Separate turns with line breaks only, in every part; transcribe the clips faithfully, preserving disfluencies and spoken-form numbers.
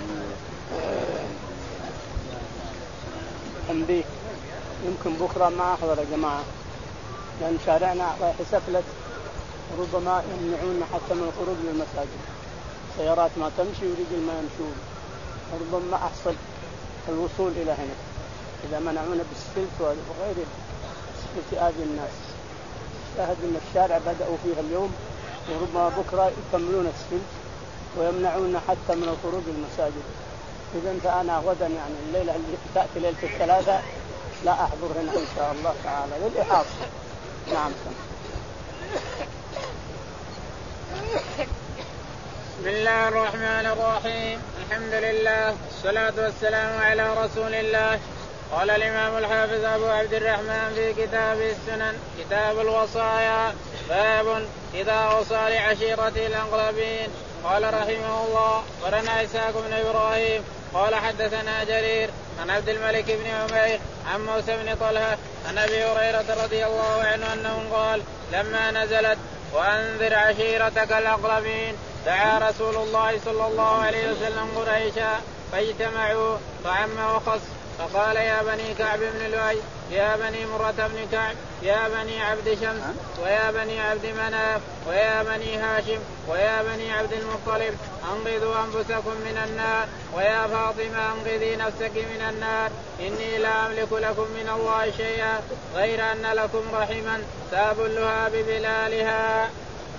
تنبيه يمكن بكرة ما أحضر يا جماعة لأن شارعنا رايح سفلت ربما يمنعون حتى من الخروج للمساجد سيارات ما تمشي ورجل ما يمشون ربما أحصل الوصول إلى هنا إذا منعونا بالسفلت وغيره سفلت آذي الناس. شاهد أن الشارع بدأوا فيها اليوم وربما بكرة يكملون السفلت ويمنعون حتى من الخروج للمساجد. إذن فأنا غدا يعني الليلة اللي تأتي ليلة الثلاثة لا أحضر هنا إن شاء الله تعالى للإحاطة. نعم.
بسم الله الرحمن الرحيم. الحمد لله والصلاة والسلام على رسول الله. قال الإمام الحافظ أبو عبد الرحمن في كتاب السنن كتاب الوصايا باب إذا أوصى لعشيرته الأقربين. قال رحمه الله ورنا إسحاق بن إبراهيم قال حدثنا جرير عن عبد الملك بن عمير عن موسى بن طلحة عن أبي هريرة رضي الله عنه أنه قال لما نزلت وأنذر عشيرتك الأقربين دعا رسول الله صلى الله عليه وسلم قريشا فاجتمعوا فعم وخص فقال يا بني كعب بن لؤي يا بني مرة بن كعب يا بني عبد شمس ويا بني عبد مناف ويا بني هاشم ويا بني عبد المطلب أنقذوا أنفسكم من النار ويا فاطمة أنقذي نفسك من النار إني لا أملك لكم من الله شيئا غير أن لكم رحما سأبلها ببلالها.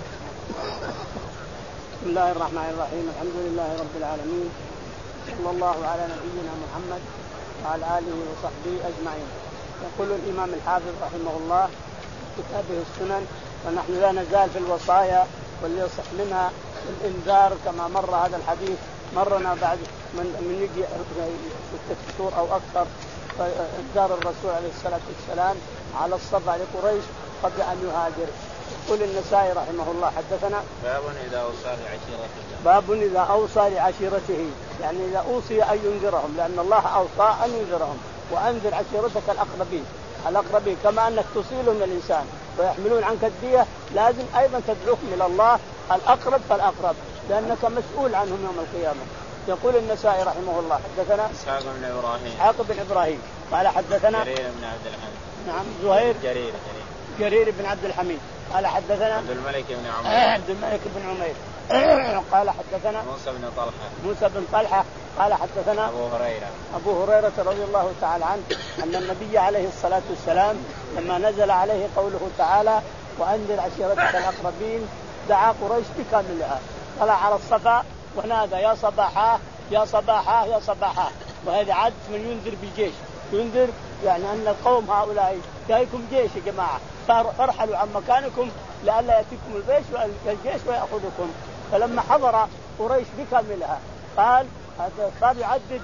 بسم الله الرحمن الرحيم. الحمد لله رب العالمين صلى الله على نبينا محمد وعلى آله وصحبه أجمعين. يقول الإمام الحافظ رحمه الله في كتابه السنن ونحن لا نزال في الوصايا واللي يصح منها الإنذار كما مر هذا الحديث مرنا بعد من من يجي ستة شهور أو أكثر إنذار الرسول عليه الصلاة والسلام على الصفا لقريش قبل أن يهاجر. يقول النسائي رحمه الله حدثنا
باب إذا أوصى لعشيرته
باب إذا أوصى لعشيرته يعني إذا أوصي أن ينذرهم لأن الله أوصى أن ينذرهم وأنذر عشيرتك الأقربين الأقربين كما أنك تصيلهم الإنسان ويحملون عنك الدية لازم أيضا تدعوهم إلى الله الأقرب فالأقرب لأنك مسؤول عنهم يوم القيامة. يقول النسائي رحمه الله حدثنا
إسحاق بن إبراهيم
إسحاق بن إبراهيم قال حدثنا
جرير بن عبد الحميد
نعم زهير
جرير
جرير جرير بن عبد الحميد قال حدثنا
عبد الملك بن عمير
عبد الملك بن عمير قال حدثنا
موسى بن طلحة
موسى بن طلحة قال حدثنا
أبو هريرة
أبو هريرة رضي الله تعالى عنه أن النبي عليه الصلاة والسلام لما نزل عليه قوله تعالى وأنذر عشيرتك الأقربين دعا قريش بكاملها طلع على الصفا ونادى يا صباحا يا صباحا يا صباحا وهذا عادة من ينذر بالجيش ينذر يعني أن القوم هؤلاء جايكم جيش يا جماعة فارحلوا عن مكانكم لئلا يأتيكم الجيش والجيش ويأخذكم. فلما حضر قريش بكاملها قال صار يعدد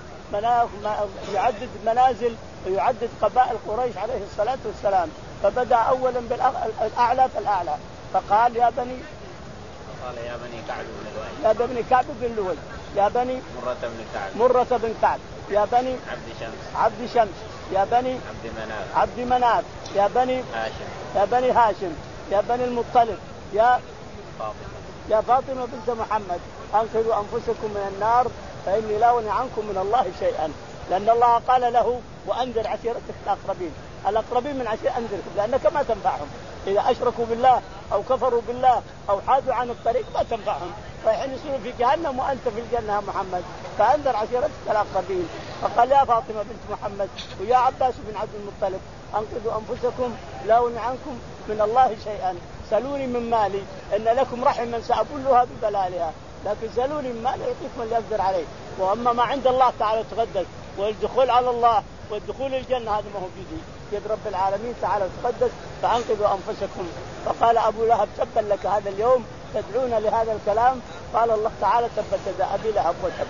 يعدد منازل ويعدد قبائل قريش عليه الصلاة والسلام فبدأ أولا بالأعلى فالأعلى فقال يا بني
قال يا بني كعب بن لؤي
يا بني كعب بن لؤي يا بني
مرة بن كعب
مرة بن كعب يا بني
عبد شمس
عبد شمس يا بني
عبد مناف
عبد مناف يا بني
هاشم
يا بني هاشم يا بني المطلب يا
فاطمة
يا فاطمة بنت محمد أنقذوا أنفسكم من النار فإني لا أغني عنكم من الله شيئا لأن الله قال له وأنذر عشيرتك الأقربين الأقربين من عشيرة أنذركم لأنك ما تنفعهم إذا أشركوا بالله أو كفروا بالله أو حادوا عن الطريق ما تنفعهم رايحين يصيروا في جهنم وأنت في الجنة يا محمد فأنذر عشيرتك الأقربين. فقال يا فاطمة بنت محمد ويا عباس بن عبد المطلب أنقذوا أنفسكم لا أغني عنكم من الله شيئا سلوني من مالي إن لكم رحما سأبلها ببلالها لكن سلوني من مالي يعطيكم اللي يقدر عليه وأما ما عند الله تعالى تقدس والدخول على الله والدخول الجنة هذا ما هو بيدي يد رب العالمين تعالى تقدس فأنقذوا أنفسكم. فقال أبو لهب تبا لك هذا اليوم تدعون لهذا الكلام قال الله تعالى تبت يدا أبي لهب وتب.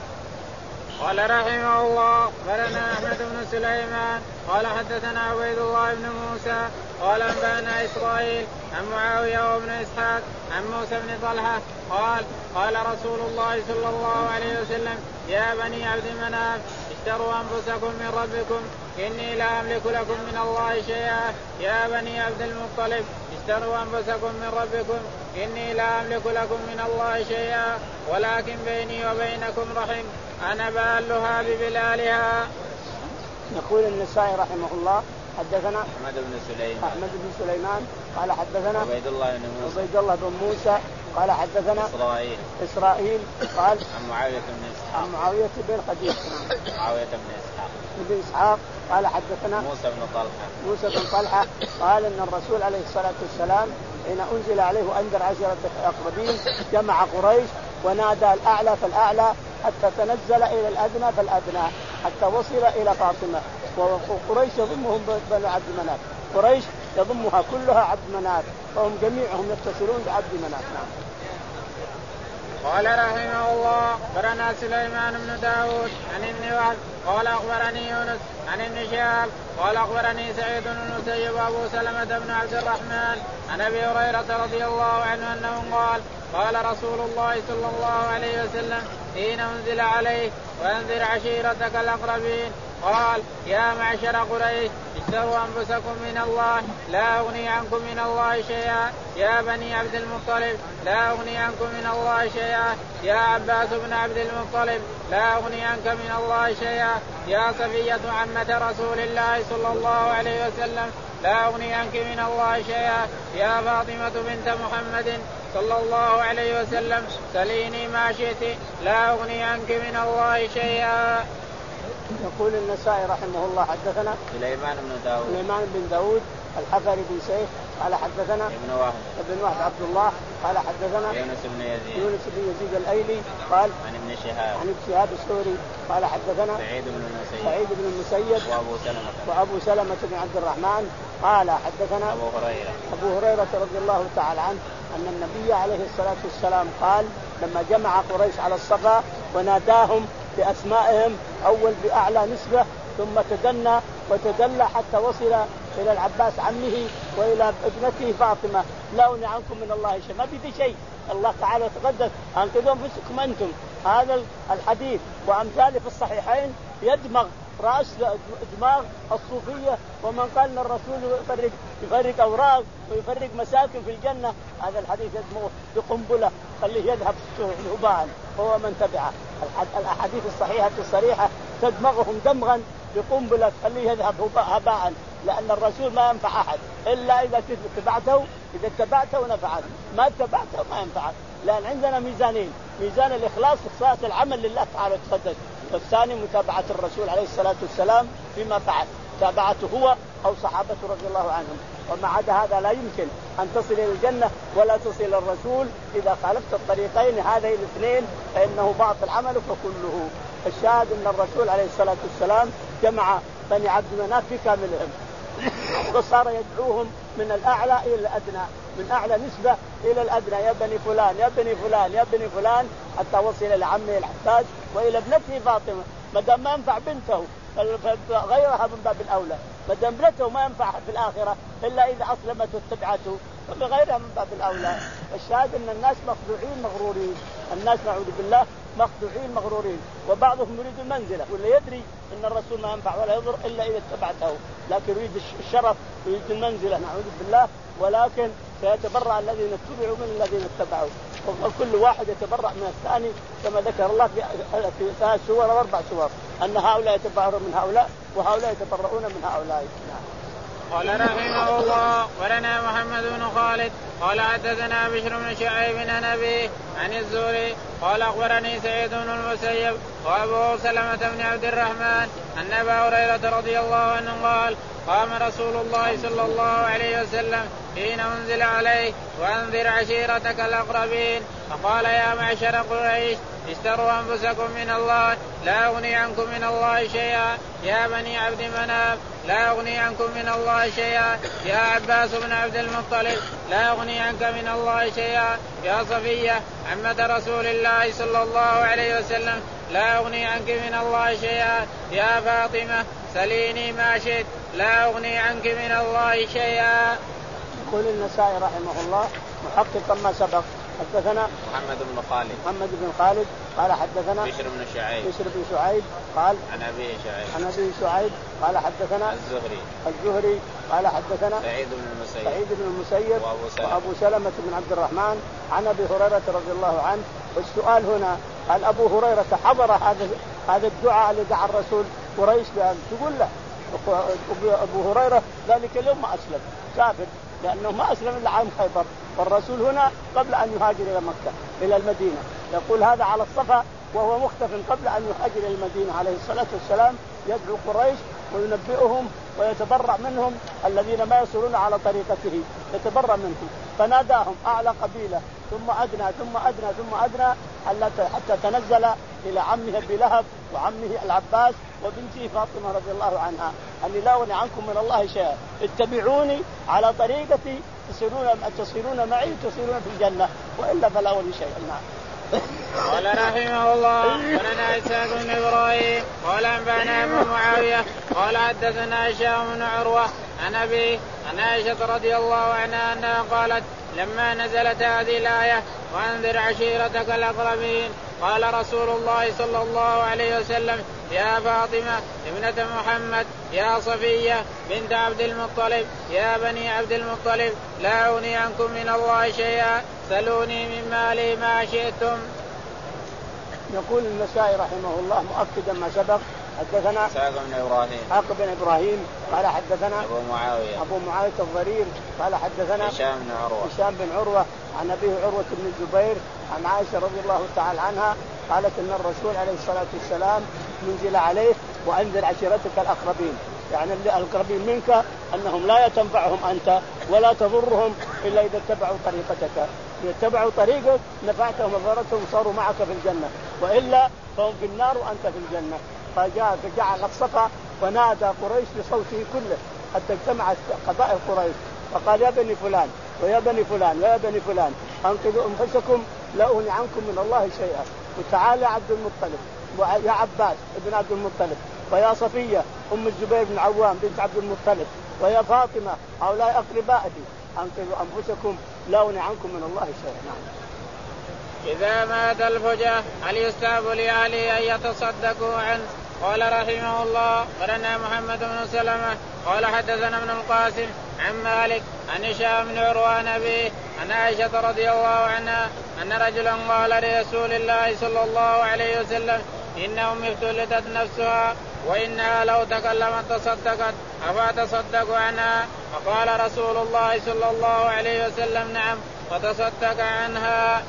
قال رحمه الله قالنا أحمد بن سليمان قال حدثنا عبيد الله بن موسى قال أنبأنا إسرائيل عن معاوية وابن إسحاق عن موسى بن طلحة قال قال رسول الله صلى الله عليه وسلم يا بني عبد مناف اشتروا أنفسكم من ربكم إني لا أملك لكم من الله شيئا يا بني عبد المطلب اشتروا أنفسكم من ربكم إني لا أملك لكم من الله شيئا ولكن بيني وبينكم رحم أنا بالها ببلالها.
يقول النسائي رحمه الله حدثنا
أحمد بن سليمان
أحمد بن سليمان قال حدثنا
عبيد الله بن موسى
عبيد الله بن موسى قال حدثنا
إسرائيل
إسرائيل قال
عن معاوية بن إسحاق
عن معاوية بن قديس
معاوية بن إسحاق
بن إسحاق قال حدثنا
موسى بن طلحة
موسى بن طلحة قال إن الرسول عليه الصلاة والسلام حين أنزل عليه وأنذر عشيرتك الأقربين جمع قريش ونادى الأعلى فالأعلى حتى تنزل إلى الأدنى فالأدنى حتى وصل إلى فاطمة. وقريش يضمهم بنو عبد مناف قريش يضمها كلها عبد مناف فهم جميعهم يتصلون بعبد مناف. نعم.
قال رحمه الله أخبرنا سليمان بن داود عن ابن وهب قال أخبرني يونس عن ابن شهاب قال أخبرني سعيد بن المسيب وأبو سلمة بن عبد الرحمن عن أبي هريرة رضي الله عنه أنه قال قال رسول الله صلى الله عليه وسلم حين أنزل عليه وأنذر عشيرتك الأقربين قال يا معشر قريش اشتروا أنفسكم من الله لا أغني عنكم من الله شيئا يا بني عبد المطلب لا أغني عنكم من الله شيئا يا عباس بن عبد المطلب لا أغني عنك من الله شيئا يا صفية عمة رسول الله صلى الله عليه وسلم لا أغني عنك من الله شيئا يا فاطمة بنت محمد صلى الله عليه وسلم سليني ما شئت لا أغني عنك من الله شيئا.
يقول النسائي رحمه الله حدثنا
سليمان بن داود
سليمان بن داود الحفري بن سيف قال حدثنا
ابن وهب
ابن وهب عبد الله قال حدثنا
يونس بن يزيد
يونس بن يزيد الايلي قال
عن ابن شهاب
عن ابن شهاب السوري قال حدثنا
سعيد بن المسيب
سعيد بن المسيب
وابو سلمة
وابو سلمة بن عبد الرحمن قال حدثنا
ابو هريرة
ابو هريرة رضي الله تعالى عنه ان النبي عليه الصلاة والسلام قال لما جمع قريش على الصفا وناداهم بأسمائهم أول بأعلى نسبة ثم تدنى وتدلى حتى وصل إلى العباس عمه وإلى ابنته فاطمة لا أغني عنكم من الله شيء ما بدي شيء الله تعالى تقدس أنقذوا أنفسكم أنتم. هذا الحديث وأمثاله في الصحيحين يدمغ رأس دماغ الصوفية ومن قال ان الرسول يفرق يفرق أوراق ويفرق مساكن في الجنة هذا الحديث يدمغه بقنبلة خليه يذهب هباء هو من تبعه. الأحاديث الصحيحة الصريحة تدمغهم دمغا بقنبلة خليه يذهب هباء لأن الرسول ما ينفع أحد إلا إذا اتبعته إذا اتبعته نفعك ما اتبعته ما ينفعك. لأن عندنا ميزانين ميزان الإخلاص إخلاص العمل لله تعالى وتقدس والثاني متابعة الرسول عليه الصلاة والسلام فيما فعل تابعته هو أو صحابته رضي الله عنهم. وما عدا هذا لا يمكن أن تصل إلى الجنة ولا تصل إلى الرسول إذا خالفت الطريقين هذين الاثنين فإنه باطل عملك كله. الشاهد أن الرسول عليه الصلاة والسلام جمع بني عبد مناف بكاملهم وصار يدعوهم من الأعلى إلى الأدنى من أعلى نسبة إلى الأدنى يا بني فلان يا بني فلان يا بني فلان حتى وصل إلى عمه العباس وإلى ابنته فاطمة ما دام ما ينفع بنته غيرها من باب الأولى ما دام ابنته ما ينفع في الآخرة إلا إذا أسلمت واتبعته فبغيرها من باب الأولى. الشاهد أن الناس مخدوعين مغرورين الناس نعوذ بالله مخدوعين مغرورين وبعضهم يريد المنزلة ولا يدري أن الرسول ما ينفع ولا يضر إلا إذا اتبعته لكن يريد الشرف يريد المنزلة نعوذ بالله ولكن سيتبرأ الذين اتبعوا من الذين اتبعوا وكل واحد يتبرأ من الثاني كما ذكر الله في ثلاث سور واربع سور أن هؤلاء يتبرؤون من هؤلاء وهؤلاء يتبرؤون من هؤلاء.
قال رحمه الله ولنا محمد بن خالد قال حدثنا بشر بن شعيب عن أبيه عن الزهري قال أخبرني سعيد بن المسيب وأبو سلمة بن عبد الرحمن أن أبا هريرة رضي الله عنه قال قام رسول الله صلى الله عليه وسلم حين أنزل عليه وأنذر عشيرتك الأقربين فقال يا معشر قريش اشتروا أنفسكم من الله لا أغني عنكم من الله شيئا يا بني عبد مناف لا أغني عنكم من الله شيئا يا عباس بن عبد المطلب لا أغني عنك من الله شيئا يا صفية عمة رسول الله صلى الله عليه وسلم لا أغني عنك من الله شيئا يا فاطمة سليني ما شئت لا أغني عنك من الله شيئا.
يقول النسائي رحمه الله محققا ما سبق حدثنا
محمد بن خالد
محمد بن خالد قال حدثنا
بشر بن شعيب
بشر بن شعيب قال
عن أبيه شعيب
عن أبيه شعيب قال حدثنا
الزهري
الزهري قال حدثنا
سعيد بن المسيب
سعيد بن المسيب
وأبو سلمة,
وأبو سلمة بن عبد الرحمن عن أبي هريرة رضي الله عنه. والسؤال هنا هل أبو هريرة حضر هذا هذا الدعاء الذي دعا الرسول قريش بأن تقول له أبو هريرة ذلك اليوم ما أسلم كافر لأنه ما أسلم إلا عام خيبر والرسول هنا قبل أن يهاجر إلى مكة إلى المدينة. يقول هذا على الصفا وهو مختف قبل أن يهاجر إلى المدينة عليه الصلاة والسلام يدعو قريش وينبئهم ويتبرع منهم الذين ما يسيرون على طريقته يتبرع منهم. فناداهم أعلى قبيلة ثم أدنى ثم أدنى ثم أدنى حتى تنزل إلى عمه أبي لهب وعمه العباس وبنته فاطمة رضي الله عنها أني لا أغني عنكم من الله شيئا اتبعوني على طريقتي تصيرون تصيرون معي تصيرون في الجنة وإلا فلا أغني شيئا. نعم.
قال رحمه الله ولنا إسحاق بن إبراهيم قال أنبأنا أبو معاوية قال حدثنا هشام بن عروة عن أبيه عن عائشة رضي الله عنها أنها قالت لما نزلت هذه الآية وأنذر عشيرتك الأقربين قال رسول الله صلى الله عليه وسلم يا فاطمة ابنة محمد يا صفية بنت عبد المطلب يا بني عبد المطلب لا أغني عنكم من الله شيئا سلوني من مالي ما شئتم.
يقول النسائي رحمه الله مؤكدا ما سبق حدثنا
إسحاق بن إبراهيم
إسحاق بن إبراهيم قال حدثنا
أبو معاوية
أبو معاوية الضرير قال حدثنا
هشام بن عروة
هشام بن عروة عن أبيه عروة بن الزبير عن عائشة رضي الله تعالى عنها قالت إن الرسول عليه الصلاة والسلام منزل عليه وأنذر عشيرتك الأقربين يعني الأقربين منك أنهم لا يتنفعهم أنت ولا تضرهم إلا إذا اتبعوا طريقتك إذا اتبعوا طريقك نفعتهم وضرتهم صاروا معك في الجنة وإلا فهم في النار وأنت في الجنة. فجاء فجعل الصفا ونادى قريش بصوته كله حتى اجتمعت قبائل قريش فقال يا بني فلان ويا بني فلان ويا بني فلان أنقذوا أنفسكم لا أغني عنكم من الله شيئا وتعالى عبد المطلب ويا عباس ابن عبد المطلب ويا صفية أم الزبير بن عوام بنت عبد المطلب ويا فاطمة هؤلاء أقربائي أنقذوا أنفسكم لا أغني عنكم من الله شيئا. نعم.
إذا مات الفجأة هل يستحب لأهله أن يتصدقوا عنه؟ قال رحمه الله قرنا محمد بن سلمة قال حدثنا ابن القاسم عن مالك عن هشام بن عروة عن أبيه عن عائشة رضي الله عنها أن رجلا قال لرسول الله صلى الله عليه وسلم إن أمي افتلتت نفسها وإنها لو تكلمت تصدقت أفأتصدق عنها؟ فقال رسول الله صلى الله عليه وسلم نعم فتصدق عنها.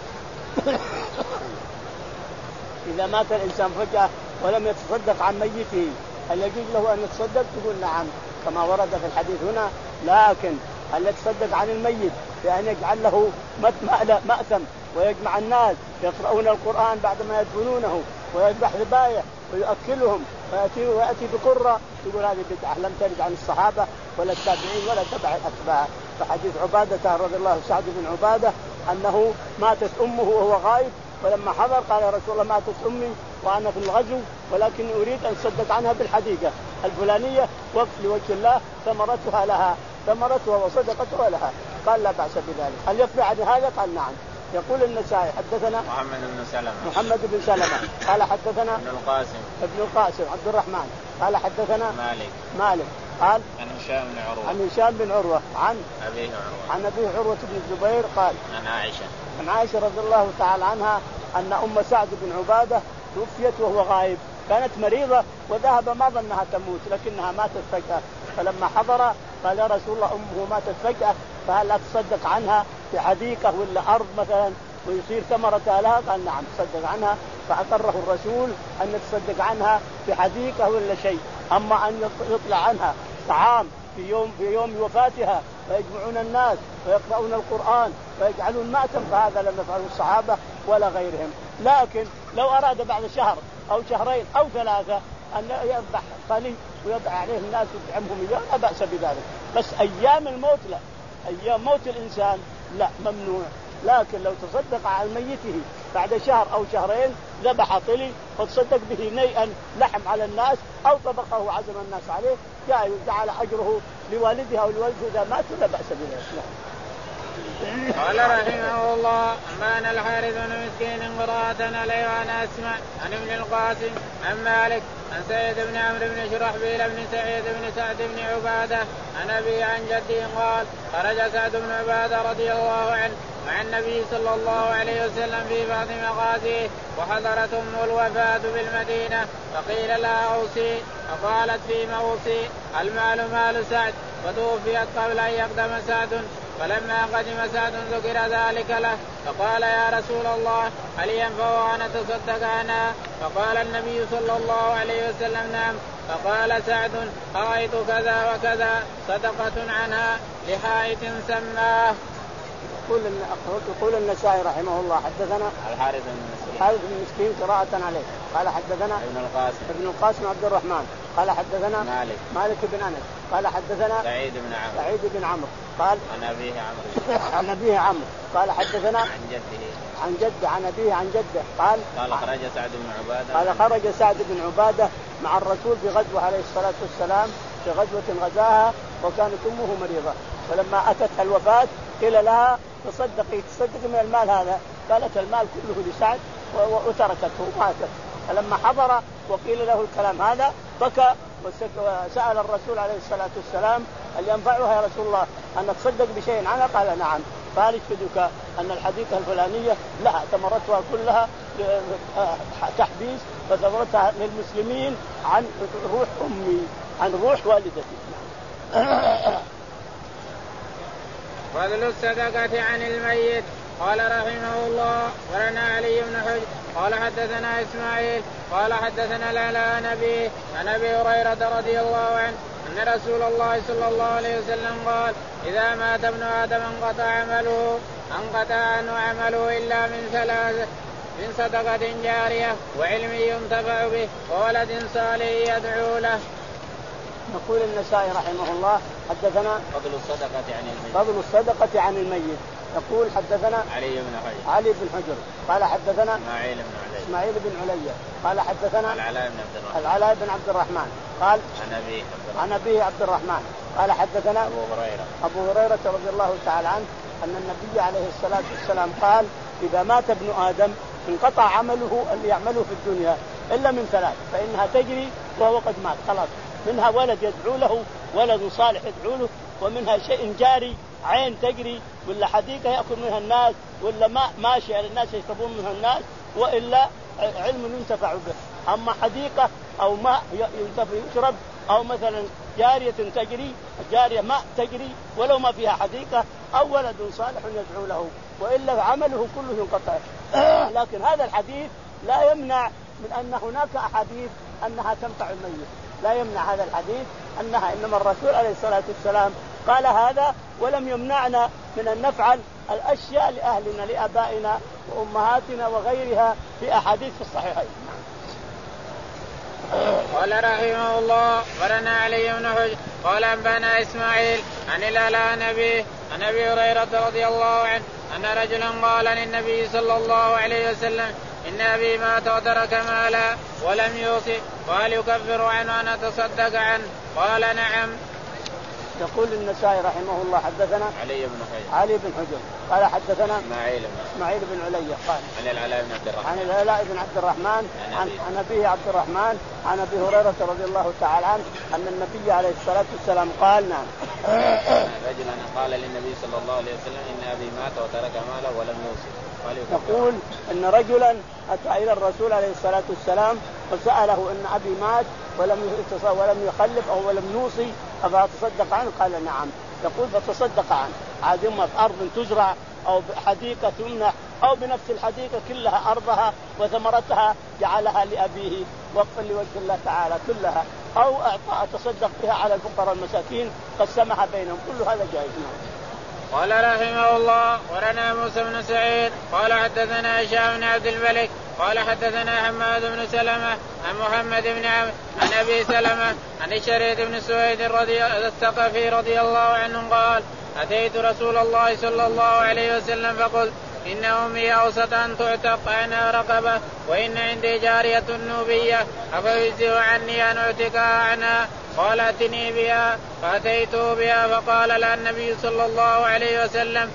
إذا مات الإنسان فجأة ولم يتصدق عن ميته هل يجوز له أن يتصدق؟ تقول نعم كما ورد في الحديث هنا. لكن هل يتصدق عن الميت بأن يجعل له مأثم ويجمع الناس يقرؤون القرآن بعدما يدفنونه ويذبح ذبائح ويؤكلهم ويأتي, ويأتي بقرة؟ يقول هذه بدعة لم ترد عن الصحابة ولا التابعين ولا تبع الأتباع. فحديث عبادة رضي الله سعد بن عبادة أنه ماتت أمه وهو غائب ولما حضر قال يا رسول الله ماتت أمي وأنا في الغزو ولكن أريد أن أصدق عنها بالحديقة الفلانية وقف لوجه الله ثمرتها لها ثمرتها وصدقتها لها. قال لا بأس بذلك. هل يكفي عن هذا؟ قال نعم. يقول النسائي حدثنا
محمد بن سلمة
محمد بن سلمة قال حدثنا
ابن القاسم
ابن القاسم عبد الرحمن قال حدثنا
مالك
مالك قال
عن هشام بن عروة
عن هشام بن عروة عن
أبيه عروة
عن أبيه عروة بن الزبير قال
عن عائشة
عن عائشة رضي الله تعالى عنها أن أم سعد بن عبادة توفيت وهو غائب كانت مريضة وذهب ما ظنها تموت لكنها ماتت فجأة فلما حضر قال يا رسول الله أمه ماتت فجأة فهل لا تصدق عنها بحديقة ولا أرض مثلا ويصير ثمرتها لها؟ قال نعم تصدق عنها. فأقره الرسول أن تصدق عنها بحديقة ولا شيء. أما أن يطلع عنها طعام في يوم في يوم وفاتها ويجمعون الناس ويقرؤون القرآن ويجعلون مأتم فهذا لم يفعله الصحابة ولا غيرهم. لكن لو أراد بعد شهر أو شهرين أو ثلاثة أن يذبح قلي ويضع عليه الناس ويطعمهم إياه لا بأس بذلك. بس أيام الموت لا، أيام موت الإنسان لا ممنوع. لكن لو تصدق على ميته بعد شهر أو شهرين ذبح طلي وتصدق به نيئا لحم على الناس أو طبخه وعزم الناس عليه جعل أجره لوالدها أو لوالده إذا مات لا بأس بذلك.
قال رحمه الله أنبأنا الحارث بن مسكين قراءة عليه وأنا أسمع عن ابن القاسم عن مالك عن سعيد بن عمرو بن شرحبيل بن سعيد بن سعد بن عبادة عن أبي عن جده قال خرج سعد بن عبادة رضي الله عنه مع النبي صلى الله عليه وسلم في بعض مغازيه وحضرتهم الوفاة بالمدينة فقيل لها أوصي فقالت فيما أوصي المال مال سعد وتوفيت قبل أن يقدم سعد فلما قدم سعد ذكر ذلك له فقال يا رسول الله هل ينفع أن أتصدق عنها؟ فقال النبي صلى الله عليه وسلم نعم. فقال سعد رأيت كذا وكذا صدقة عنها لحائط سماه.
يقول يقول النسائي رحمه الله حدثنا
الحارث بن مسكين
الحارث بن مسكين قراءة عليه قال حدثنا
ابن القاسم
ابن القاسم عبد الرحمن قال حدثنا
مالك
مالك بن أنس قال حدثنا
سعيد بن عمرو
سعيد بن عمرو قال
عن أبيه عمرو
عن أبيه عمرو قال حدثنا
عن جده
عن جده عن أبيه عن جده قال
قال خرج سعد بن عبادة
قال خرج سعد بن عبادة مع الرسول في غزوة عليه الصلاة والسلام في غزوة غزاها وكانت أمه مريضة فلما أتتها الوفاة قيل لها تصدقي تصدقي من المال هذا قالت المال كله لسعد وتركته وماتت. فلما حضر وقيل له الكلام هذا بكى وسأل الرسول عليه الصلاة والسلام هل ينفعها يا رسول الله أن تصدق بشيء عنها؟ قال نعم. فهل يشهدك أن الحديقة الفلانية لها ثمرتها كلها تحبيس وثمرتها للمسلمين عن روح أمي عن روح والدتي.
فضل الصدقة عن الميت. قال رحمه الله ولنا علي بن حجر قال حدثنا إسماعيل قال حدثنا العلاء نبي عن أبي هريرة رضي الله عنه أن رسول الله صلى الله عليه وسلم قال إذا مات ابن آدم انقطع عمله انقطع عنه عمله إلا من ثلاث من صدقة جارية وعلم ينتفع به وولد صالح يدعو له.
يقول النسائي رحمه الله حدثنا
فضل الصدقة عن الميت
فضل الصدقة عن الميت. يقول حدثنا
علي بن حجر
علي بن حجر قال حدثنا
إسماعيل بن علي
إسماعيل بن علي قال حدثنا
العلاء بن عبد الرحمن
العلاء بن عبد الرحمن قال
عن أبيه
عن أبيه عبد الرحمن قال حدثنا
أبو هريرة
أبو هريرة رضي الله تعالى عنه أن النبي عليه الصلاة والسلام قال إذا مات ابن آدم انقطع عمله اللي يعمله في الدنيا إلا من ثلاث فإنها تجري وهو قد مات خلاص. منها ولد يدعو له ولد صالح يدعو له ومنها شيء جاري عين تجري ولا حديقة يأكل منها الناس ولا ماء ماشي على الناس يشربون منها الناس وإلا علم ينتفع به. أما حديقة أو ماء ينتفع يشرب أو مثلا جارية تجري جارية ماء تجري ولو ما فيها حديقة أو ولد صالح يدعو له وإلا عمله كله ينقطع. لكن هذا الحديث لا يمنع من أن هناك أحاديث أنها تنفع الميت لا يمنع هذا الحديث أنها إنما الرسول عليه الصلاة والسلام قال هذا ولم يمنعنا من أن نفعل الأشياء لأهلنا لآبائنا وأمهاتنا وغيرها في أحاديث في الصحيحين.
قال رحمه الله ولنا علي بن حجر قال أنبأنا إسماعيل عن العلاء نبي عن أبي هريرة رضي الله عنه أن رجلا قال للنبي صلى الله عليه وسلم إن أبي مات وترك مالا ولم يوصي قال يكفر عنه أن أتصدق عنه؟ قال نعم.
يقول النسائي رحمه الله حدثنا
علي بن حجر
علي بن حجر قال حدثنا
إسماعيل
إسماعيل بن علي قال
عن العلاء بن عبد الرحمن
عن العلاء بن عبد الرحمن عن عن أبيه عبد الرحمن عن أبي هريرة رضي الله تعالى عنه أن النبي عليه الصلاة والسلام قال نعم.
رجلا قال للنبي صلى الله عليه وسلم إن أبي مات وترك ماله ولم يوصي.
يقول إن رجلا أتى إلى الرسول عليه الصلاة والسلام وسأله إن أبي مات ولم ولم يخلف أو ولم يوصي أفأتصدق عنه؟ قال نعم. يقول فتصدق عنه عاد إما في أرض تزرع أو بحديقة تمنح أو بنفس الحديقة كلها أرضها وثمرتها جعلها لأبيه وقفا لوجه الله تعالى كلها أو أعطى تصدق بها على الفقراء المساكين قسمها بينهم كل هذا جائز.
قال رحمه الله ولنا موسى بن سعيد قال حدثنا هشام بن عبد الملك قال حدثنا حماد بن سلمة عن محمد بن عمرو عن أبي سلمة عن الشريد بن سويد رضي الثقفي رضي الله عنه قال أتيت رسول الله صلى الله عليه وسلم فقلت إن أمي أوصت أن تعتق عنها رقبة وإن عندي جارية نوبية أفيجزئ عني أن أعتقها عنها؟ قال ائتني بها. فأتيته بها فقال لها النبي صلى الله عليه وسلم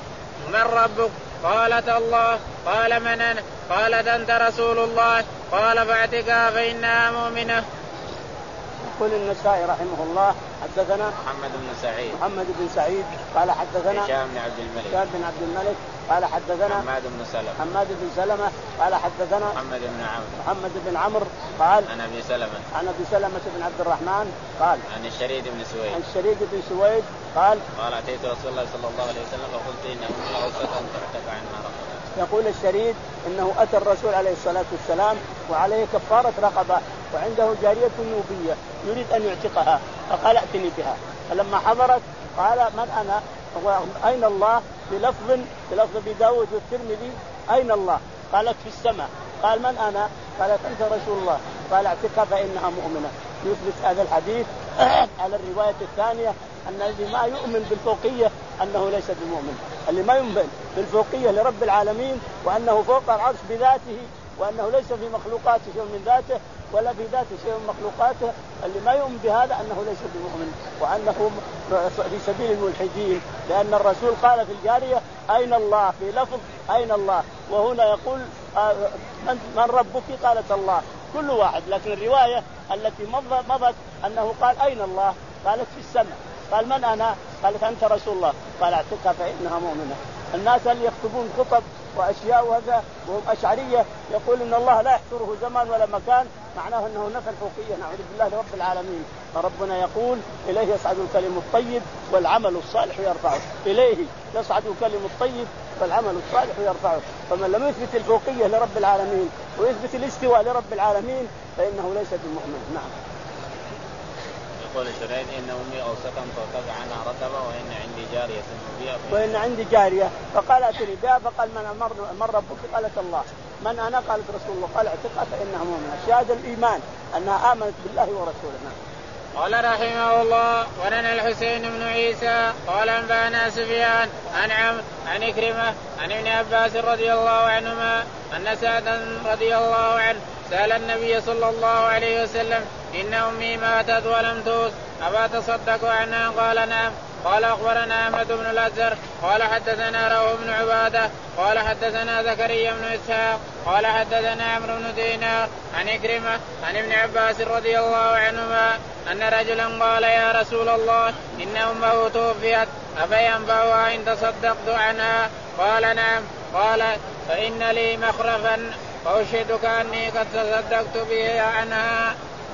من ربك؟ قالت الله. قال من أنا؟ قالت أنت رسول الله. قال فاعتقها فإنها مؤمنة.
يقول النسائي رحمه الله حدثنا
محمد بن سعيد
محمد بن سعيد قال حدثنا
هشام بن عبد الملك
هشام بن عبد الملك قال حدثنا
حماد بن سلمة
حماد بن سلمة قال حدثنا
محمد بن عمرو
محمد بن عمرو قال
عن ابي سلمة
عن ابي سلمة بن عبد الرحمن قال
عن الشريد بن سويد
عن الشريد بن سويد قال
قال اتيت رسول الله صلى الله عليه وسلم فقلت ان امي اوسط تعتق عنها رقبه.
يقول الشريد انه اتى الرسول عليه الصلاه والسلام وعليه كفاره رقبه وعنده جاريه نوبيه يريد ان يعتقها فقال ائتني بها. فلما حضرت قال من انا؟ اين الله؟ بلفظ بلفظ ابي داود والترمذي اين الله؟ قالت في السماء. قال من انا؟ قالت انت رسول الله. قال اعتقها فانها مؤمنه. يثبت هذا الحديث على الروايه الثانيه ان الذي ما يؤمن بالفوقيه انه ليس بمؤمن. اللي ما يؤمن بالفوقيه لرب العالمين وانه فوق العرش بذاته وانه ليس في مخلوقاته شيء من ذاته ولا في ذاته شيء من مخلوقاته، اللي ما يؤمن بهذا انه ليس بمؤمن وانه في سبيل الملحدين. لان الرسول قال في الجاريه اين الله في لفظ اين الله، وهنا يقول من ربك؟ قالت الله. كل واحد، لكن الروايه التي مضت انه قال اين الله؟ قالت في السماء. قال من انا؟ قالت انت رسول الله. قال اعتقها فانها مؤمنه. الناس اللي يكتبون خطب واشياء وهذا وهم اشعريه يقول ان الله لا يحصره زمان ولا مكان، معناه انه نفى الفوقيه، نعوذ بالله لرب العالمين. فربنا يقول اليه يصعد الكلم الطيب والعمل الصالح يرفعه. اليه يصعد الكلم الطيب والعمل الصالح يرفعه. فمن لم يثبت الفوقيه لرب العالمين ويثبت الاستواء لرب العالمين فانه ليس بمؤمن. نعم.
يقول الشريد ان امي اوسطا تعتق عنها رقبه وان عندي جاريه نوبيه
وان عندي جاريه فقال اتني بها. فقال من امر من ربك؟ قالت الله. من انا؟ قالت رسول الله. قال اعتقها فانها مؤمنه. شهاده الايمان انها امنت بالله ورسوله.
قال رحمه الله ولنا الحسين بن عيسى قال انبانا سفيان عن عمرو عن إكرمة عن ابن عباس رضي الله عنهما ان سعدا رضي الله عنه سأل النبي صلى الله عليه وسلم إن أمي ماتت ولم توص أفا تصدق عنها؟ قال نعم. قال أخبرنا أحمد بن الأزهر قال حدثنا روح بن عبادة قال حدثنا زكريا بن إسحاق قال حدثنا عمرو بن دينار عن إكرمة عن ابن عباس رضي الله عنهما أن رجلا قال يا رسول الله إن أمه توفيت أفينفعها إن تصدقت عنها؟ قال نعم. قال فإن لي مخرفا فأشهدك أني قد تصدقت به عنها.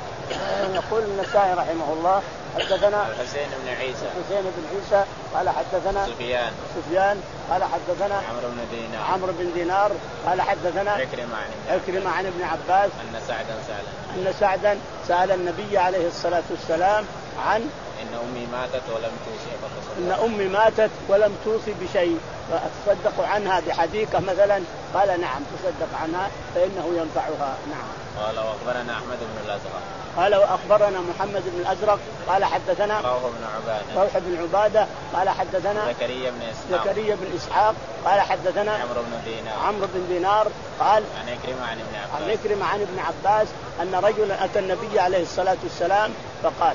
يقول النسائي رحمه الله حدثنا
الحسين بن عيسى
الحسين بن عيسى قال حدثنا
سفيان
سفيان قال حدثنا
عمرو بن دينار
عمرو بن دينار قال حدثنا
عكرمة عن
عكرمة عن ابن عباس
أن سعدا سأل
أن سعدا سأل النبي عليه الصلاة والسلام عن
إن أمي ماتت ولم توصي
إن أمي ماتت ولم توصي بشيء فأتصدق عنها بحديقة مثلا؟ قال نعم تصدق عنها فإنه ينفعها. نعم.
قال وأخبرنا أحمد بن الأزرق
قال وأخبرنا محمد بن الأزرق قال حدثنا
روح بن عبادة
روح بن عبادة قال حدثنا
زكريا بن إسحاق
زكريا بن إسحاق قال حدثنا
عمرو بن دينار
عمرو بن دينار قال
عن إكرمة عن ابن عباس
عن إكرمة عن ابن عباس أن رجلا أتى النبي عليه الصلاة والسلام فقال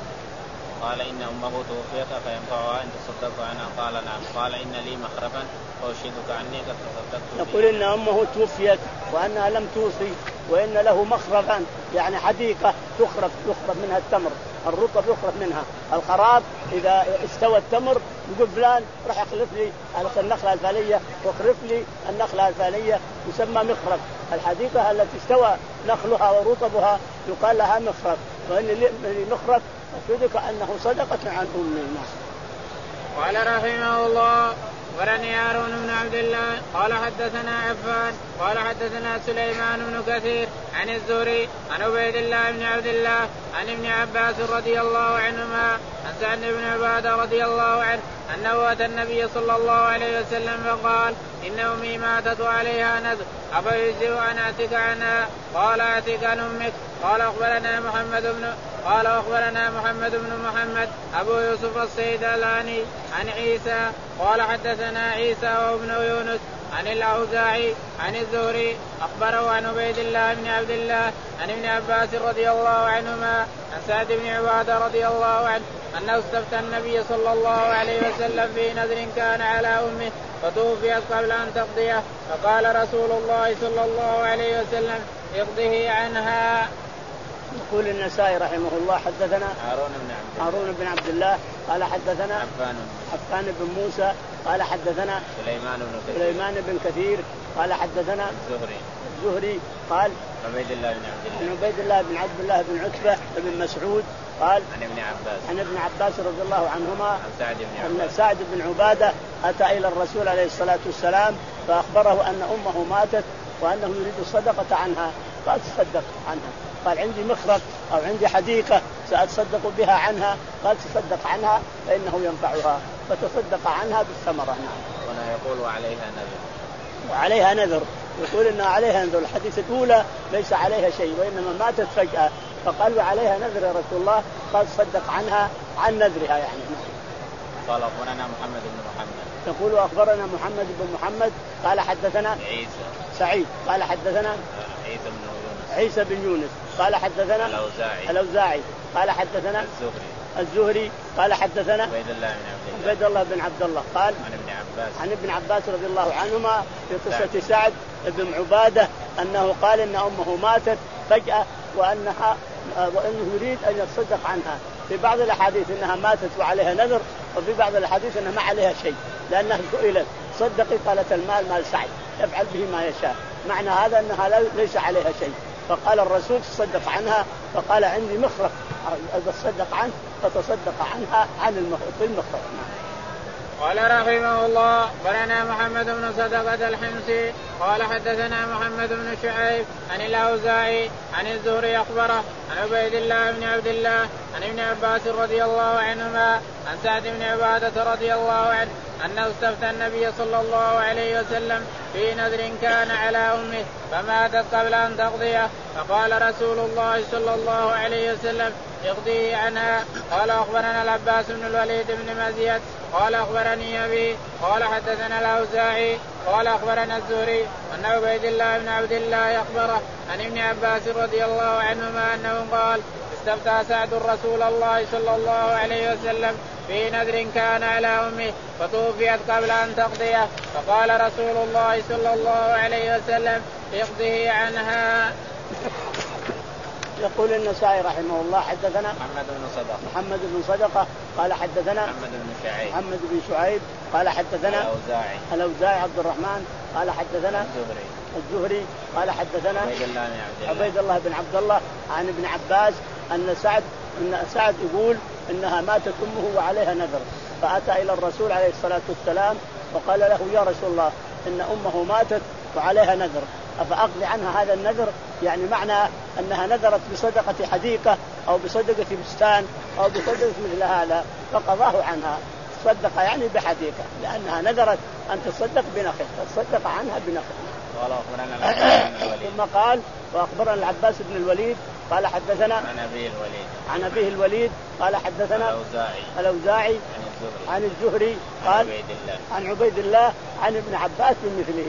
قال إن أمه توفيت فينفعها إن تصدقت عنها؟ قال نعم. قال إن لي مخرفا فأشهدك عني قد تصدقت.
يقول إن أمه توفيت وأنها لم توصي وإن له مخرفا يعني حديقة تخرف يخرف منها التمر الرطب يخرف منها الخراب. إذا استوى التمر يقول فلان راح أخلف لي النخلة الفلانية واخرف لي النخلة الفلانية يسمى مخرف. الحديقة التي استوى نخلها ورطبها يقال لها مخرف. وإن لي مخرف أشهدك أنه صدقة عن أمي.
قال رحمه الله ورني هارون بن عبد الله قال حدثنا عفان قال حدثنا سليمان بن كثير عن الزهري عن عبيد الله بن عبد الله عن ابن عباس رضي الله عنهما عن سعد بن عبادة رضي الله عنه أنه أتى النبي صلى الله عليه وسلم فقال إن أمي ماتت وعليها نذر أفيجزئ أن أعتق عنها؟ قال أعتق عن أمك. قال أخبرنا محمد بن قال أخبرنا محمد بن محمد أبو يوسف الصيدلاني عن عيسى قال حدثنا عيسى وابن يونس عن الأوزاعي عن الزهري أخبره عن عبيد الله بن عبد الله عن ابن عباس رضي الله عنهما عن سعد بن عبادة رضي الله عنه أنه استفتى النبي صلى الله عليه وسلم في نذر كان على أمه فتوفيت قبل أن تقضيه فقال رسول الله صلى الله عليه وسلم اقضه عنها.
يقول النسائي رحمه الله حدثنا
هارون بن عبد
هارون بن عبد الله قال حدثنا
عفان
عفان بن موسى قال حدثنا
سليمان بن كثير
سليمان بن كثير قال حدثنا
الزهري
الزهري قال
عبيد الله بن عبد الله
عن عبيد الله بن عبد الله بن عتبة بن مسعود قال
عن ابن عباس
عن ابن عباس رضي الله عنهما
عن سعد بن عباس
أن سعد بن عبادة أتى إلى الرسول عليه الصلاة والسلام فأخبره أن أمه ماتت وأنه يريد الصدقة عنها قال تصدق عنها. قال عندي مخرق أو عندي حديقة سأتصدق بها عنها قال تصدق عنها فإنه ينفعها فتصدق عنها بالثمرة.
وأنا يقول وعليها نذر
وعليها نذر يقول إنها عليها نذر. الحديث الأولى ليس عليها شيء وإنما ماتت فجأة فقال وعليها نذر يا رسول الله قال صدق عنها عن نذرها يعني.
قال أخبرنا محمد بن محمد
يقول أخبرنا محمد بن محمد قال حدثنا
عيسى
سعيد قال حدثنا
عيسى بن يونس
عيسى بن يونس قال حدثنا
الأوزاعي
الأوزاعي قال حدثنا
الزهري
الزهري قال حدثنا
عبيد الله بن عبد الله
عبيد الله بن عبد الله قال
عن ابن عباس
عن ابن عباس رضي الله عنهما في قصة سعد بن عبادة أنه قال إن أمه ماتت فجأة وأنها وأنه يريد أن يتصدق عنها. في بعض الأحاديث أنها ماتت وعليها نذر وفي بعض الأحاديث أنها ما عليها شيء لأنها سئلت صدقي قالت المال مال سعد يفعل به ما يشاء. معنى هذا أنها ليس عليها شيء فقال الرسول تصدق عنها فقال عندي مخرق أتصدق عنه فتصدق عنها عن المخرق.
قال رحمه الله قالنا محمد بن صدقة الحمصي قال حدثنا محمد بن شعيب عن الأوزاعي عن الزهري أخبره عن عبيد الله بن عبد الله عن ابن عباس رضي الله عنهما عن سعد بن عبادة رضي الله عنه أنه استفتى النبي صلى الله عليه وسلم في نذر كان على أمه فماتت قبل أن تقضيه فقال رسول الله صلى الله عليه وسلم اقضيه عنها. قال أخبرنا العباس بن الوليد بن مزيد قال أخبرني أبي قال حدثنا الأوزاعي قال أخبرنا الزهري أن عبيد الله بن عبد الله أخبره عن ابن عباس رضي الله عنهما أنه قال استفتى سعد رسول الله صلى الله عليه وسلم في نذر كان على أمه فتوفيت قبل أن تقضيه فقال رسول الله صلى الله عليه وسلم اقضه عنها.
يقول النسائي رحمه الله حدثنا
محمد بن صدقة
محمد بن صدقة قال حدثنا
محمد بن شعيب
محمد بن شعيب قال حدثنا
الأوزاعي
الأوزاعي عبد الرحمن قال حدثنا
الزهري
الزهري قال حدثنا
عبيد الله بن عبد الله
عبيد الله بن عبد الله عن ابن عباس أن سعد أن سعد يقول إنها ماتت أمه وعليها نذر فأتى إلى الرسول عليه الصلاة والسلام وقال له يا رسول الله إن أمه ماتت وعليها نذر أفأقضي عنها هذا النذر يعني معنى أنها نذرت بصدقة حديقة أو بصدقة بستان أو بصدقة مثل هذا فقضاه عنها صدق يعني بحديقة لأنها نذرت أن تصدق بنخل فتصدق عنها بنخل.
قال أخبرنا
ثم قال وأخبرنا العباس بن الوليد قال حدثنا
عن أبيه الوليد
عن أبيه الوليد قال حدثنا
الأوزاعي
الأوزاعي
عن
الزهري عن الزهري قال
عبيد الله
عن عبيد الله عن ابن عباس بمثله.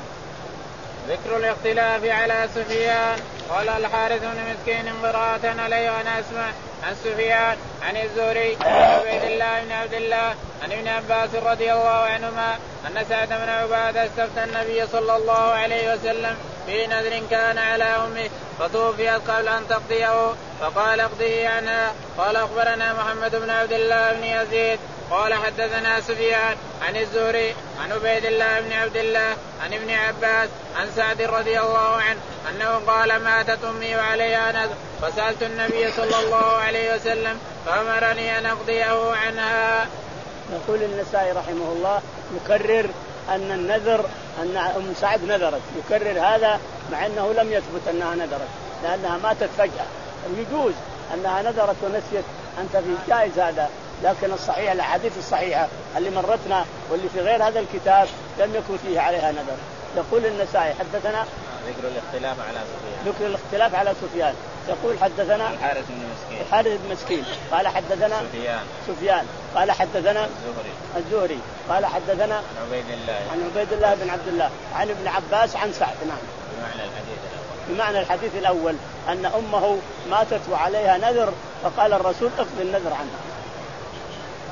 ذكر الاختلاف على سفيان. قال الحارث بن مسكين قراءة عليه وأنا أسمع عن سفيان عن الزهري عن عبيد الله بن عبد الله عن ابن عباس رضي الله عنهما أن سعد بن عبادة استفتى النبي صلى الله عليه وسلم في نذر كان على أمه فتوفيت قبل أن تقضيه فقال اقضيه عنها. قال أخبرنا محمد بن عبد الله بن يزيد قال حدثنا سفيان عن الزهري عن عبيد الله بن عبد الله عن ابن عباس عن سعد رضي الله عنه أنه قال ماتت أمي وعليها نذر فسألت النبي صلى الله عليه وسلم فأمرني أن أقضيه عنها.
يقول النسائي رحمه الله يكرر أن النذر أن أم سعد نذرت يكرر هذا مع أنه لم يثبت أنها نذرت لأنها ماتت فجأة ويجوز أنها نذرت ونسيت أنت في جائز هذا لكن الصحيح الأحاديث الصحيحة اللي مرتنا واللي في غير هذا الكتاب لم يكن فيه عليها نذر. يقول النسائي حدثنا
ذكر الاختلاف على سفيان
ذكر الاختلاف على سفيان. يقول حدثنا
الحارث بن مسكين
الحارث بن مسكين قال حدثنا
سفيان
سفيان قال حدثنا
الزهري
الزهري قال حدثنا
عن عبيد الله
عن عبيد الله بن عبد الله عن ابن عباس عن سعد. نعم
بمعنى الحديث الأول
بمعنى الحديث الأول أن أمه ماتت وعليها نذر فقال الرسول اقضي النذر عنها.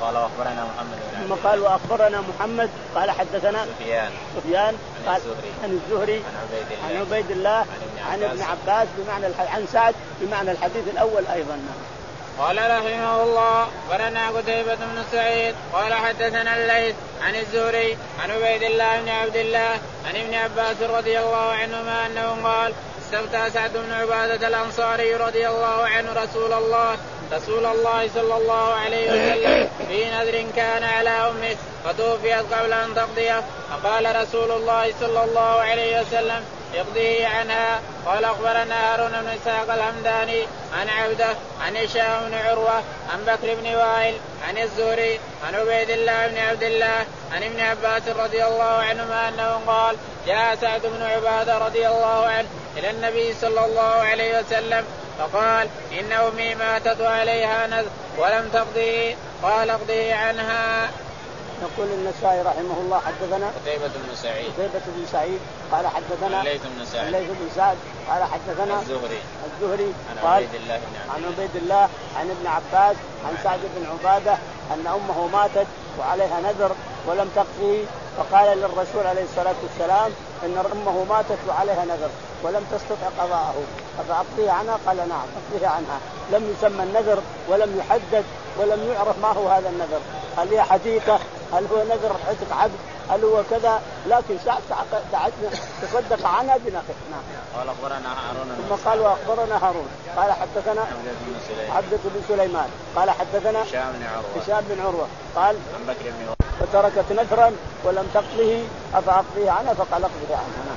قال واخبرنا محمد بن
ثم قال واخبرنا محمد قال حدثنا
سفيان
سفيان
عن
قال
الزهري
عن الزهري
عن عبيد الله
عن عبيد الله عن ابن عباس بمعنى الح... عن سعد بمعنى الحديث الاول ايضا.
قال رحمه الله ورنا قتيبة بن سعيد قال حدثنا الليث عن الزهري عن عبيد الله بن عبد الله عن ابن عباس رضي الله عنهما انه قال استفتى سعد بن عبادة الانصاري رضي الله عنه رسول الله رسول الله صلى الله عليه وسلم في نذر كان على امه فتوفيت قبل ان تقضيه فقال رسول الله صلى الله عليه وسلم يقضيه عنها. قال اخبرنا هارون بن اسحاق الحمداني عن عبده عن هشام بن عروه عن بكر بن وائل عن الزهري عن عبيد الله بن عبد الله عن ابن عباس رضي الله عنهما انه قال جاء سعد بن عباده رضي الله عنه الى النبي صلى الله عليه وسلم فقال ان امي ماتت وعليها نذر ولم تقضيه قال اقضيه عنها.
يقول النسائي رحمه الله حدثنا
قتيبة بن سعيد
قتيبة بن سعيد قال حدثنا
الليث بن سعد
الليث بن سعد قال حدثنا
الزهري
الزهري
عن
قال
عبيد الله بن
عن عبيد الله عن ابن عباس عن سعد بن عبادة أن أمه ماتت وعليها نذر ولم تقضيه فقال للرسول عليه الصلاة والسلام إن أمه ماتت وعليها نذر ولم تستطع قضاءه فأقضيه عنها. قال نعم أقضيه عنها. لم يسمى النذر ولم يحدد ولم يعرف ما هو هذا النذر، هل هي حديقة، هل هو نذر عتق عبد، هل هو كذا، لكن سعد دعتنا تصدق عنها بنقل. نعم.
قال أخبرنا هارون
ثم قال وأخبرنا هارون قال حدثنا عبدة بن سليمان قال حدثنا
هشام بن عروة
هشام بن عروة قال
عن بكر بن وائل
فتركت نذرا ولم تقضه أفأقضيه عنها فقال اقضيه عنها.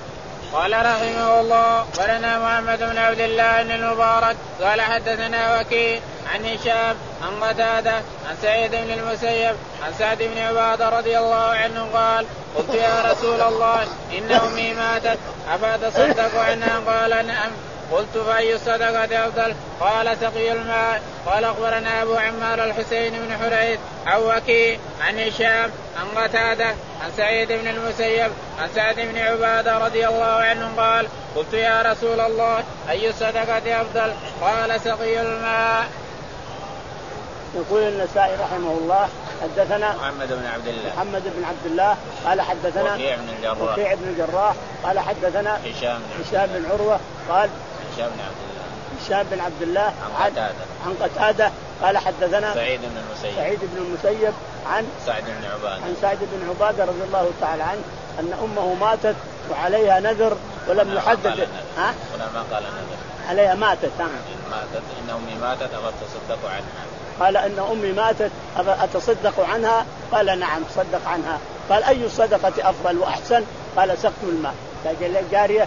قال رحمه الله ولنا محمد بن عبد الله بن المبارك قال حدثنا وكيع عن هشام عن قتادة عن سعيد بن المسيب عن سعد بن عبادة رضي الله عنه قال قلت يا رسول الله إن أمي ماتت أفأتصدق عنها قال نعم. قلت فأي الصدقة أفضل قال سقي الماء. قال أخبرنا أبو عمار الحسين بن حريث عن وكيع عن هشام عن قتادة عن سعيد بن المسيب عن سعد بن عبادة رضي الله عنه قال قلت يا رسول الله أي الصدقة أفضل قال سقي الماء.
يقول النسائي رحمه الله حدثنا
محمد بن عبد الله
محمد بن عبد الله قال حدثنا
وكيع بن الجراح
وكيع بن الجراح قال حدثنا
هشام
هشام بن عروة قال
هشام بن عبد الله
هشام بن عبد الله
عن قتادة
عن قتادة قال حدثنا
سعيد بن المسيب
سعيد بن المسيب عن
سعد بن عبادة
عن سعد بن عبادة رضي الله تعالى عنه أن أمه ماتت وعليها نذر ولم يحدد ها
ولا ما قال نذر
عليها ماتت ها
ماتت إن أمي ماتت أفتصدق عنها
قال إن أمي ماتت أتصدق عنها قال نعم تصدق عنها. قال أي الصدقة أفضل وأحسن قال سقي الماء. تجد جارية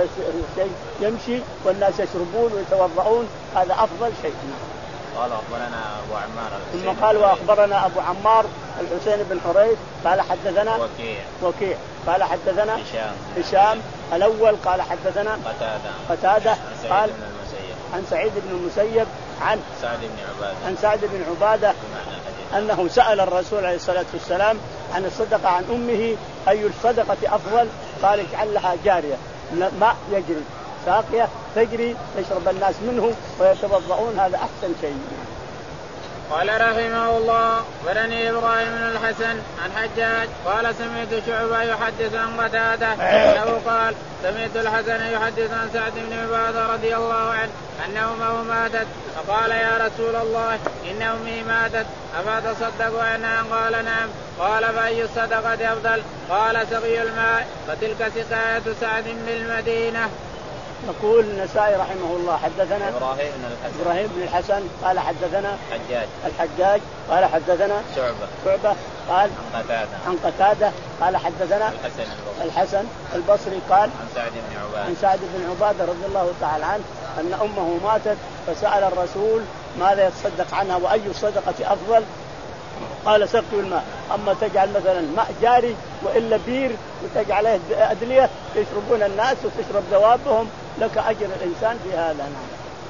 يمشي والناس يشربون ويتوضؤون هذا أفضل شيء.
قال أخبرنا أبو عمار
ثم قال وأخبرنا أبو عمار الحسين بن حريث قال حدثنا
وكيع
وكيع قال حدثنا
هشام
هشام الأول قال حدثنا
قتادة
قتادة قال
بن المسيب
عن سعيد بن المسيب عن
سعد بن عبادة
عن سعد بن عبادة أنه سأل الرسول عليه الصلاة والسلام عن الصدقة عن أمه أي الصدقة أفضل قال اجعل لها جارية ماء يجري ساقية تجري يشرب الناس منه ويتوضؤون هذا أحسن شيء.
قال رحمه الله ولني إبراهيم بن الحسن عن حجاج قال سمعت شعبة يحدث عن قتادة أنه قال سمعت الحسن يحدث عن سعد بن عبادة رضي الله عنه أن أمه ماتت فقال يا رسول الله إن أمي ماتت أفأتصدق عنها قال نعم. قال فأي الصدقة أفضل قال سقي الماء فتلك سقاية سعد بالمدينة.
يقول النسائي رحمه الله حدثنا
إبراهيم بن الحسن
إبراهيم بن الحسن قال حدثنا
حجاج
الحجاج قال حدثنا
شعبة
شعبة قال
عن قتادة
عن قتادة قال حدثنا
الحسن البصري
الحسن البصري قال
عن سعد بن عبادة
عن سعد بن عبادة رضي الله تعالى عنه أن أمه ماتت فسأل الرسول ماذا يتصدق عنها وأي الصدقة أفضل قال سقي الماء. أما تجعل مثلا ماء جاري وإلا بير وتجعله أدلية يشربون الناس وتشرب دوابهم لك أجر الإنسان في هذا. نعم.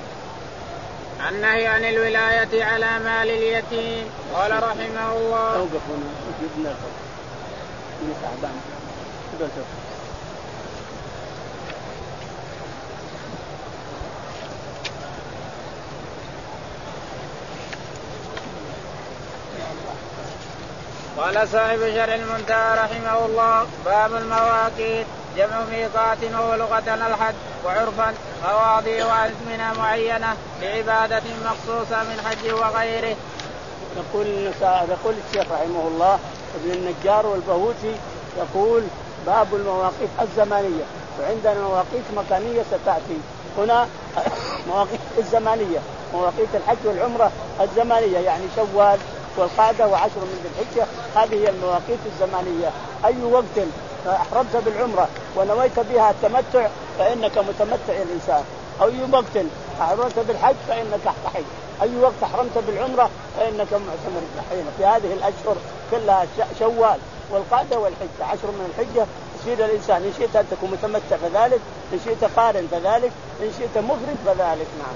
عن نهي عن الولاية على مال اليتيم. قال رحمه الله
أوقف هنا جبنا تعبان
قال صاحب شرح المنتهى رحمه الله: باب المواقيت جمع ميقات وهو لغة الحج وعرفا مواضيع وأزمنة معينة لعبادة مخصوصة من حج وغيره.
يقول يقول الشيخ رحمه الله ابن النجار والبهوتي يقول: باب المواقيت الزمانية، وعندنا مواقيت مكانية ستأتي هنا. مواقيت الزمانية مواقيت الحج والعمرة الزمانية، يعني شوال والقعدة وعشر من ذي الحجة، هذه هي المواقيت الزمانية. أي وقت أحرمت بالعمرة ونويت بها التمتع فإنك متمتع الإنسان، أو أي وقت أحرمت بالحج فإنك حج، أي وقت أحرمت بالعمرة فإنك معتمر في هذه الأشهر كلها، شوال والقعدة والحجة، عشر من الحجة يصير الإنسان إن شئت أن تكون متمتع فذلك، إن شئت قارن فذلك، إن شئت مفرد فذلك. نعم.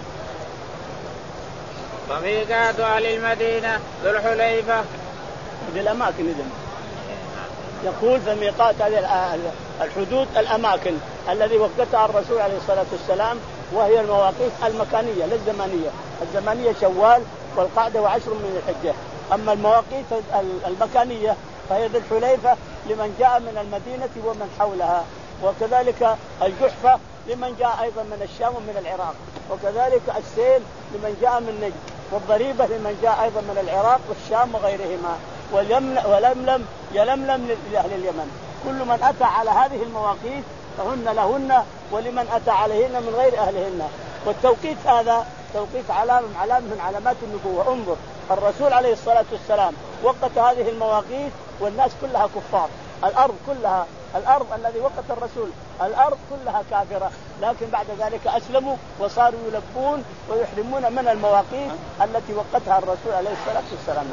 وميقات أهل المدينة ذو الحليفة
بالأماكن إذن يقول فميقات هذه الحدود الأماكن الذي وقتها الرسول عليه الصلاة والسلام، وهي المواقيت المكانية للزمانية. الزمانية شوال والقعدة وعشر من الحجة. أما المواقيت المكانية فهي ذو الحليفة لمن جاء من المدينة ومن حولها، وكذلك الجحفة لمن جاء أيضا من الشام ومن العراق، وكذلك السيل لمن جاء من نجد، والضريبة لمن جاء أيضا من العراق والشام وغيرهما، ولملم يلملم لأهل اليمن. كل من أتى على هذه المواقيت فهن لهن، ولمن أتى عليهن من غير أهلهن. والتوقيت هذا توقيت علامة علامة من علامات النبوة. انظر الرسول عليه الصلاة والسلام وقت هذه المواقيت والناس كلها كفار، الأرض كلها، الأرض الذي وقت الرسول الأرض كلها كافرة، لكن بعد ذلك أسلموا وصاروا يلبون ويحرمون من المواقيت التي وقتها الرسول عليه الصلاة والسلام.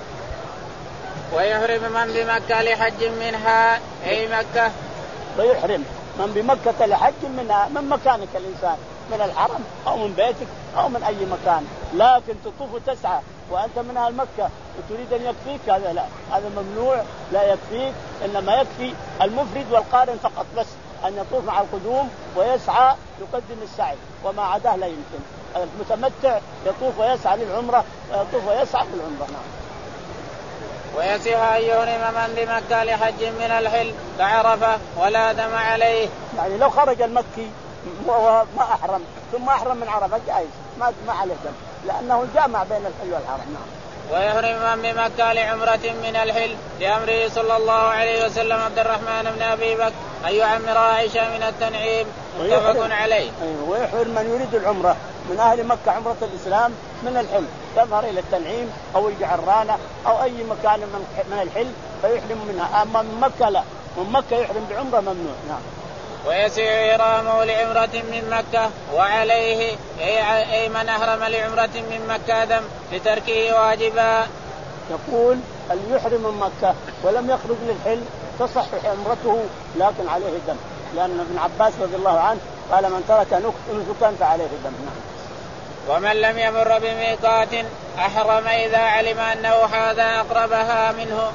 ويحرم من بمكة لحج منها أي مكة.
ويحرم من بمكة لحج منها من مكانك الإنسان، من الحرم أو من بيتك أو من أي مكان، لكن تطوف وتسعى وأنت من أهل مكة وتريد أن يكفيك، هذا لا، هذا ممنوع، لا يكفيك. إنما يكفي المفرد والقارن فقط، بس أن يطوف مع القدوم ويسعى يقدم السعي، وما عداه لا يمكن. المتمتع يطوف ويسعى للعمرة ويطوف ويسعى للعمرة. نعم.
ويصح أن يحرم من بمكة لحج من الحل كعرفة ولا دم عليه.
يعني لو خرج المكي وما أحرم ثم أحرم من عرفة جائز، ما ما عليه دم، لأنه جامع بين الحل والحرم. نعم.
ويحرم من بمكة لعمرة من الحل لأمره صلى الله عليه وسلم عبد الرحمن بن أبي بكر أن يعمر عائشة من التنعيم، متفق عليه.
ويحرم من يريد العمرة من أهل مكة عمرة الإسلام من الحل، يظهر إلى التنعيم أو الجعرانة أو أي مكان من الحل فيحرم منها. أما من مكة لا، من مكة يحرم بعمرة ممنوع. نعم.
ويسير إحرامه لعمرة من مكة وعليه أي من أحرم لعمرة من مكة دم لتركه واجبا.
يقول اللي يحرم من مكة ولم يخرج للحل تصح عمرته لكن عليه دم، لأن ابن عباس رضي الله عنه قال من ترك نسكا فعليه دم. نعم.
ومن لم يمر بميقات أحرم إذا علم أنه حاذ أقربها منه.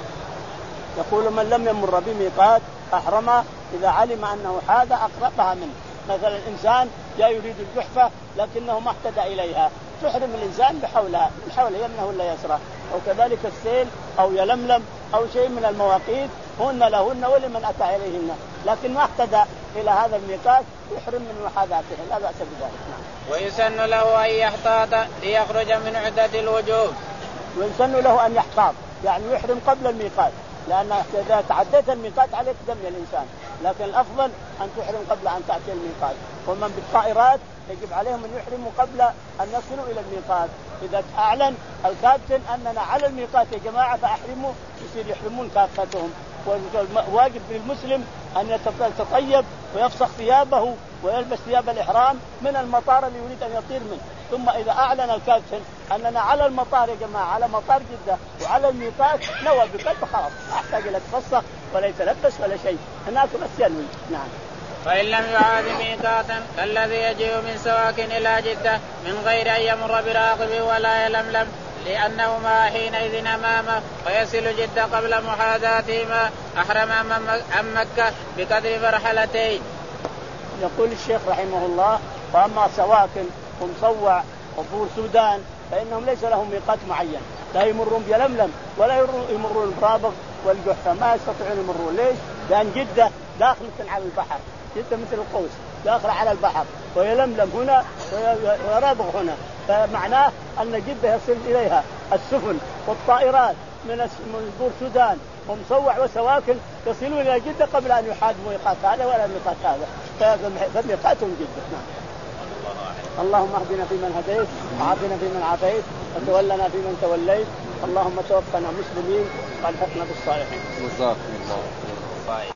يقول من لم يمر بميقات أحرم إذا علم أنه حاذ أقربها منه. مثلا الإنسان جاء يريد الجحفة لكنه ما اهتدى إليها، تحرم الإنسان بحولها، من حولها يمنه ولا يسره، أو كذلك السيل أو يلملم أو شيء من المواقيت هن لهن ولمن أتى إليهن، لكن ما اهتدى إلى هذا الميقات يحرم من محاذاته، لا بأس بذلك. نعم.
ويسن له أن يحتاط ليخرج من عدة الوجوب.
ويسن له أن يحتاط يعني يحرم قبل الميقات، لأن إذا تعديت الميقات عليك دم الإنسان، لكن الأفضل أن تحرم قبل أن تأتي الميقات. ومن بالطائرات يجب عليهم أن يحرموا قبل أن يصلوا إلى الميقات. إذا أعلن الكابتن أننا على الميقات يا جماعة فأحرموا، يصير يحرمون كافتهم. واجب للمسلم أن يتطيب ويفسخ ثيابه ويلبس ثياب الإحرام من المطار اللي يريد أن يطير منه. ثم إذا أعلن الكابتن أننا على المطار يا جماعة، على مطار جدة وعلى الميقات، نوى بقلب خلاص، أحتاج إلى تفسخ ولا يتلبس ولا شيء، هناك بس ينوي. نعم.
فإن لم يعاد ميقاتا الذي يجيء من سواك إلى جدة من غير أن يمر براقب ولا يلملم لأنهما حينئذ أمامه ويصل جدة قبل محاذاتهما أحرم عن مكة بقدر مرحلتين.
يقول الشيخ رحمه الله: فأما سواكن ومصوع وبور سودان فإنهم ليس لهم ميقات معين، لا يمرون بيلملم ولا يمرون برابغ والجحفة ما يستطيعون يمرون. ليش؟ لأن جدة داخلة على البحر، جدة مثل القوس داخلة على البحر، ويلملم هنا ويرابغ هنا، فمعناه أن جدة يصل إليها السفن والطائرات من بور سودان ومصوع وسواكن يصلون إلى جدة قبل أن يحادوا ميقات هذا ولا ميقات هذا، فميقاتهم جدة. نعم. اللهم اهدنا فيمن هديت وعافنا فيمن عافيت وتولنا فيمن توليت، اللهم توفنا مسلمين والحقنا بالصالحين.